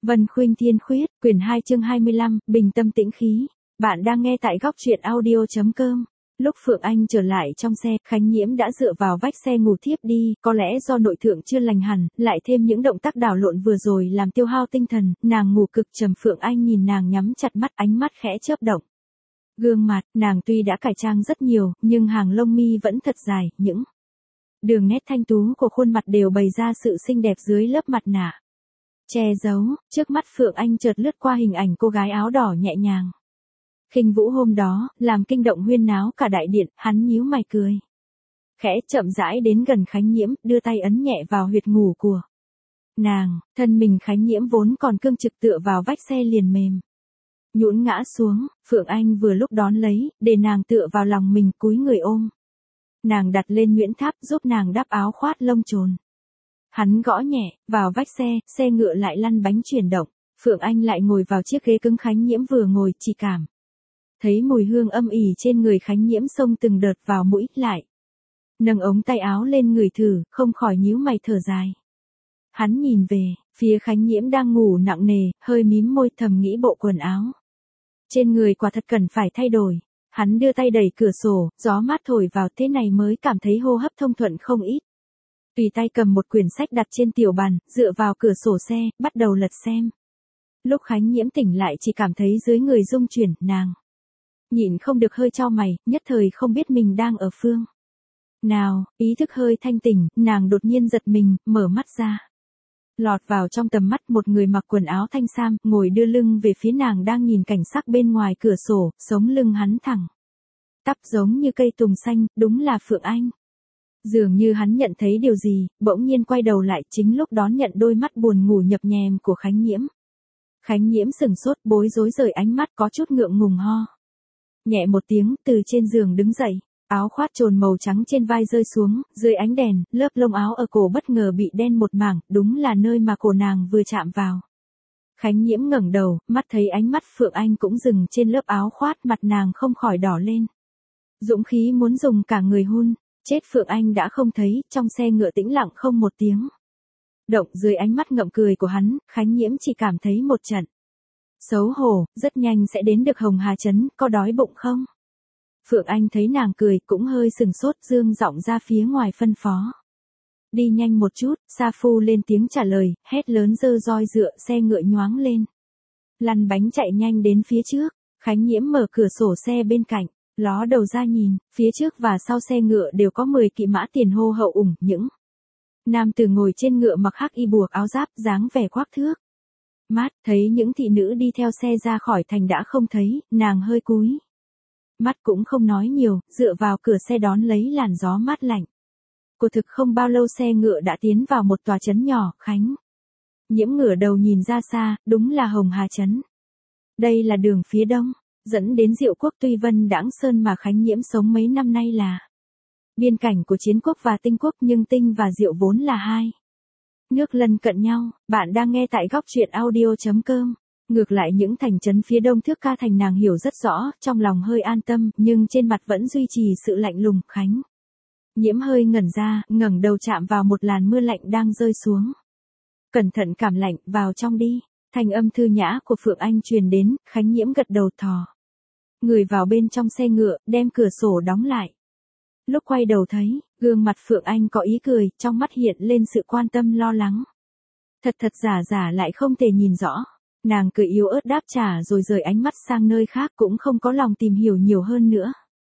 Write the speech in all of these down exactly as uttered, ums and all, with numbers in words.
Vân Khuynh Thiên Khuyết, quyển hai chương hai mươi lăm, bình tâm tĩnh khí. Bạn đang nghe tại góc truyện audio chấm com. Lúc Phượng Anh trở lại trong xe, Khánh Nhiễm đã dựa vào vách xe ngủ thiếp đi, có lẽ do nội thượng chưa lành hẳn, lại thêm những động tác đảo lộn vừa rồi làm tiêu hao tinh thần, nàng ngủ cực trầm. Phượng Anh nhìn nàng nhắm chặt mắt, ánh mắt khẽ chớp động. Gương mặt, nàng tuy đã cải trang rất nhiều, nhưng hàng lông mi vẫn thật dài, những đường nét thanh tú của khuôn mặt đều bày ra sự xinh đẹp dưới lớp mặt nạ che giấu. Trước mắt Phượng Anh chợt lướt qua hình ảnh cô gái áo đỏ nhẹ nhàng khinh vũ hôm đó, làm kinh động huyên náo cả đại điện. Hắn nhíu mày cười khẽ, chậm rãi đến gần Khánh Nhiễm, đưa tay ấn nhẹ vào huyệt ngủ của nàng. Thân mình Khánh Nhiễm vốn còn cương trực tựa vào vách xe liền mềm nhũn ngã xuống. Phượng Anh vừa lúc đón lấy, để nàng tựa vào lòng mình, cúi người ôm nàng đặt lên nhuyễn tháp, giúp nàng đắp áo khoát lông trồn. Hắn gõ nhẹ vào vách xe, xe ngựa lại lăn bánh chuyển động. Phượng Anh lại ngồi vào chiếc ghế cứng Khánh Nhiễm vừa ngồi, chỉ cảm thấy mùi hương âm ỉ trên người Khánh Nhiễm xông từng đợt vào mũi, lại nâng ống tay áo lên người thử, không khỏi nhíu mày thở dài. Hắn nhìn về phía Khánh Nhiễm đang ngủ nặng nề, hơi mím môi, thầm nghĩ bộ quần áo trên người quả thật cần phải thay đổi. Hắn đưa tay đẩy cửa sổ, gió mát thổi vào, thế này mới cảm thấy hô hấp thông thuận không ít. Tùy tay cầm một quyển sách đặt trên tiểu bàn, dựa vào cửa sổ xe, bắt đầu lật xem. Lúc Khánh Nhiễm tỉnh lại chỉ cảm thấy dưới người rung chuyển, nàng nhịn không được hơi chau mày, nhất thời không biết mình đang ở phương nào. Ý thức hơi thanh tỉnh, nàng đột nhiên giật mình, mở mắt ra. Lọt vào trong tầm mắt một người mặc quần áo thanh sam, ngồi đưa lưng về phía nàng đang nhìn cảnh sắc bên ngoài cửa sổ, sống lưng hắn thẳng tắp giống như cây tùng xanh, đúng là Phượng Anh. Dường như hắn nhận thấy điều gì, bỗng nhiên quay đầu lại, chính lúc đón nhận đôi mắt buồn ngủ nhập nhèm của Khánh Nhiễm. Khánh Nhiễm sừng sốt, bối rối rời ánh mắt, có chút ngượng ngùng ho nhẹ một tiếng, từ trên giường đứng dậy. Áo khoát trồn màu trắng trên vai rơi xuống, dưới ánh đèn, lớp lông áo ở cổ bất ngờ bị đen một mảng, đúng là nơi mà cổ nàng vừa chạm vào. Khánh Nhiễm ngẩng đầu, mắt thấy ánh mắt Phượng Anh cũng dừng trên lớp áo khoát, mặt nàng không khỏi đỏ lên. Dũng khí muốn dùng cả người hun chết. Phượng Anh đã không thấy, trong xe ngựa tĩnh lặng không một tiếng động. Dưới ánh mắt ngậm cười của hắn, Khánh Nhiễm chỉ cảm thấy một trận xấu hổ. Rất nhanh sẽ đến được Hồng Hà Trấn, có đói bụng không? Phượng Anh thấy nàng cười, cũng hơi sừng sốt, dương giọng ra phía ngoài phân phó. Đi nhanh một chút. Sa Phu lên tiếng trả lời, hét lớn giơ roi dựa, xe ngựa nhoáng lên, lăn bánh chạy nhanh đến phía trước. Khánh Nhiễm mở cửa sổ xe bên cạnh, ló đầu ra nhìn, phía trước và sau xe ngựa đều có mười kỵ mã tiền hô hậu ủng, những nam tử ngồi trên ngựa mặc hắc y buộc áo giáp, dáng vẻ quắc thước mát. Thấy những thị nữ đi theo xe ra khỏi thành đã không thấy, nàng hơi cúi mắt cũng không nói nhiều, dựa vào cửa xe đón lấy làn gió mát lạnh. Cô thực không bao lâu xe ngựa đã tiến vào một tòa trấn nhỏ. Khánh Nhiễm ngửa đầu nhìn ra xa, đúng là Hồng Hà Trấn. Đây là đường phía đông dẫn đến Diệu quốc Tuy Vân Đãng Sơn mà Khánh Nhiễm sống mấy năm nay là biên cảnh của Chiến quốc và Tinh quốc, nhưng Tinh và Diệu vốn là hai nước lân cận nhau. Bạn đang nghe tại góc truyện audio chấm com. Ngược lại những thành trấn phía đông Thước Ca Thành nàng hiểu rất rõ, trong lòng hơi an tâm, nhưng trên mặt vẫn duy trì sự lạnh lùng. Khánh Nhiễm hơi ngẩn ra, ngẩng đầu chạm vào một làn mưa lạnh đang rơi xuống. Cẩn thận cảm lạnh, vào trong đi. Thanh âm thư nhã của Phượng Anh truyền đến, Khánh Nhiễm gật đầu thò người vào bên trong xe ngựa, đem cửa sổ đóng lại. Lúc quay đầu thấy, gương mặt Phượng Anh có ý cười, trong mắt hiện lên sự quan tâm lo lắng. Thật thật giả giả lại không thể nhìn rõ. Nàng cười yếu ớt đáp trả rồi rời ánh mắt sang nơi khác, cũng không có lòng tìm hiểu nhiều hơn nữa.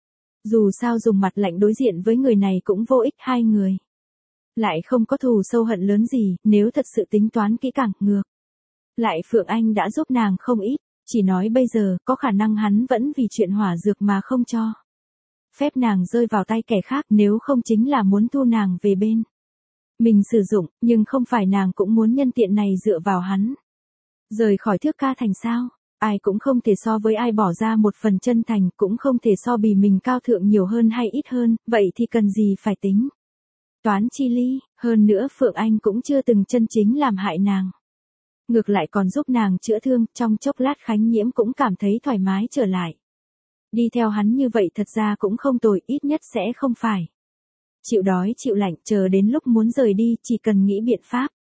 Dù sao dùng mặt lạnh đối diện với người này cũng vô ích, hai người lại không có thù sâu hận lớn gì, nếu thật sự tính toán kỹ càng, ngược lại Phượng Anh đã giúp nàng không ít, chỉ nói bây giờ, có khả năng hắn vẫn vì chuyện hỏa dược mà không cho phép nàng rơi vào tay kẻ khác, nếu không chính là muốn thu nàng về bên mình sử dụng, nhưng không phải nàng cũng muốn nhân tiện này dựa vào hắn rời khỏi Thước Ca Thành sao? Ai cũng không thể so với ai bỏ ra một phần chân thành, cũng không thể so bì mình cao thượng nhiều hơn hay ít hơn, vậy thì cần gì phải tính toán chi ly. Hơn nữa Phượng Anh cũng chưa từng chân chính làm hại nàng, ngược lại còn giúp nàng chữa thương. Trong chốc lát Khánh Nhiễm cũng cảm thấy thoải mái trở lại. Đi theo hắn như vậy thật ra cũng không tồi, ít nhất sẽ không phải chịu đói chịu lạnh, chờ đến lúc muốn rời đi chỉ cần nghĩ biện pháp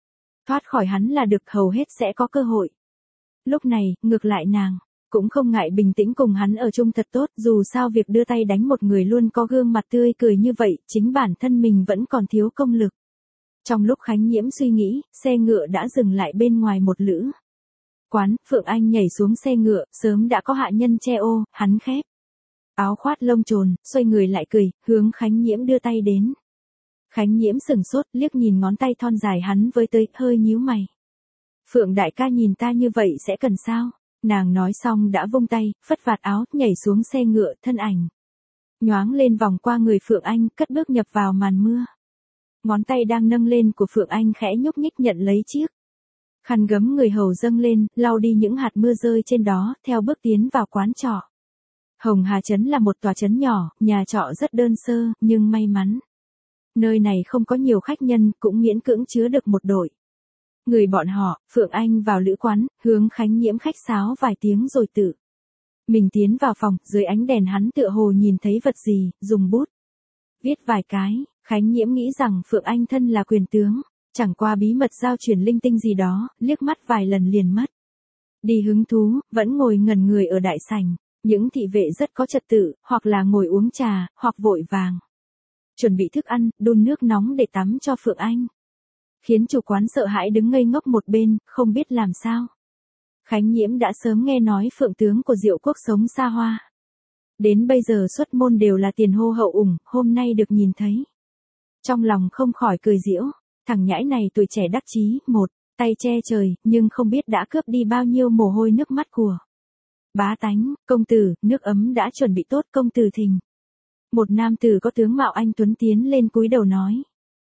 Thoát khỏi hắn là được, hầu hết sẽ có cơ hội. Lúc này, ngược lại nàng cũng không ngại bình tĩnh cùng hắn ở chung thật tốt, dù sao việc đưa tay đánh một người luôn có gương mặt tươi cười như vậy, chính bản thân mình vẫn còn thiếu công lực. Trong lúc Khánh Nhiễm suy nghĩ, xe ngựa đã dừng lại bên ngoài một lữ quán, Phượng Anh nhảy xuống xe ngựa, sớm đã có hạ nhân che ô, hắn khép áo khoát lông trồn, xoay người lại cười, hướng Khánh Nhiễm đưa tay đến. Khánh Nhiễm sừng sốt, liếc nhìn ngón tay thon dài hắn với tới, hơi nhíu mày. Phượng đại ca nhìn ta như vậy sẽ cần sao? Nàng nói xong đã vung tay, phất vạt áo, nhảy xuống xe ngựa, thân ảnh nhoáng lên vòng qua người Phượng Anh, cất bước nhập vào màn mưa. Ngón tay đang nâng lên của Phượng Anh khẽ nhúc nhích nhận lấy chiếc khăn gấm người hầu dâng lên, lau đi những hạt mưa rơi trên đó, theo bước tiến vào quán trọ. Hồng Hà Trấn là một tòa trấn nhỏ, nhà trọ rất đơn sơ, nhưng may mắn nơi này không có nhiều khách nhân, cũng miễn cưỡng chứa được một đội người bọn họ. Phượng Anh vào lữ quán, hướng Khánh Nhiễm khách sáo vài tiếng rồi tự mình tiến vào phòng, dưới ánh đèn hắn tựa hồ nhìn thấy vật gì, dùng bút viết vài cái. Khánh Nhiễm nghĩ rằng Phượng Anh thân là quyền tướng, chẳng qua bí mật giao truyền linh tinh gì đó, liếc mắt vài lần liền mất đi hứng thú, vẫn ngồi ngẩn người ở đại sảnh. Những thị vệ rất có trật tự, hoặc là ngồi uống trà, hoặc vội vàng chuẩn bị thức ăn, đun nước nóng để tắm cho Phượng Anh. Khiến chủ quán sợ hãi đứng ngây ngốc một bên, không biết làm sao. Khánh Nhiễm đã sớm nghe nói Phượng tướng của Diệu Quốc sống xa hoa. Đến bây giờ xuất môn đều là tiền hô hậu ủng, hôm nay được nhìn thấy. Trong lòng không khỏi cười giễu, thằng nhãi này tuổi trẻ đắc chí, một tay che trời, nhưng không biết đã cướp đi bao nhiêu mồ hôi nước mắt của bá tánh. Công tử, nước ấm đã chuẩn bị tốt, công tử thỉnh. Một nam tử có tướng mạo anh tuấn tiến lên cúi đầu nói.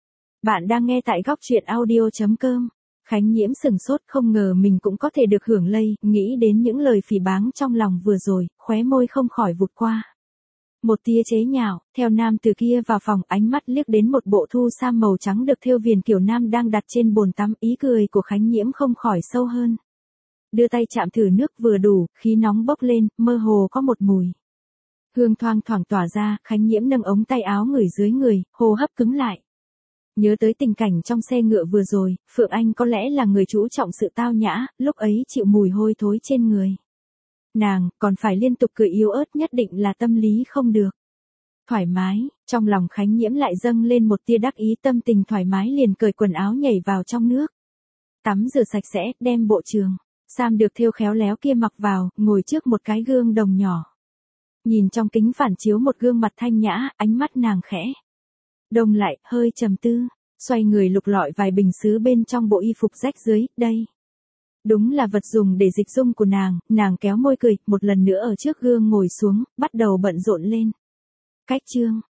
Bạn đang nghe tại góc truyện audio chấm com. Khánh Nhiễm sừng sốt, không ngờ mình cũng có thể được hưởng lây, nghĩ đến những lời phỉ báng trong lòng vừa rồi, khóe môi không khỏi vụt qua một tia chế nhạo. Theo nam từ kia vào phòng, ánh mắt liếc đến một bộ thu sa màu trắng được thêu viền kiểu nam đang đặt trên bồn tắm, ý cười của Khánh Nhiễm không khỏi sâu hơn. Đưa tay chạm thử nước vừa đủ, khí nóng bốc lên, mơ hồ có một mùi hương thoang thoảng tỏa ra. Khánh Nhiễm nâng ống tay áo ngửi dưới người, hô hấp cứng lại. Nhớ tới tình cảnh trong xe ngựa vừa rồi, Phượng Anh có lẽ là người chú trọng sự tao nhã, lúc ấy chịu mùi hôi thối trên người nàng, còn phải liên tục cười yếu ớt, nhất định là tâm lý không được thoải mái. Trong lòng Khánh Nhiễm lại dâng lên một tia đắc ý, tâm tình thoải mái liền cởi quần áo nhảy vào trong nước tắm rửa sạch sẽ, đem bộ trường sam được thêu khéo léo kia mặc vào, ngồi trước một cái gương đồng nhỏ. Nhìn trong kính phản chiếu một gương mặt thanh nhã, ánh mắt nàng khẽ đông lại, hơi trầm tư, xoay người lục lọi vài bình sứ bên trong bộ y phục rách dưới. Đây đúng là vật dùng để dịch dung của nàng. Nàng kéo môi cười, một lần nữa ở trước gương ngồi xuống, bắt đầu bận rộn lên. Cách chương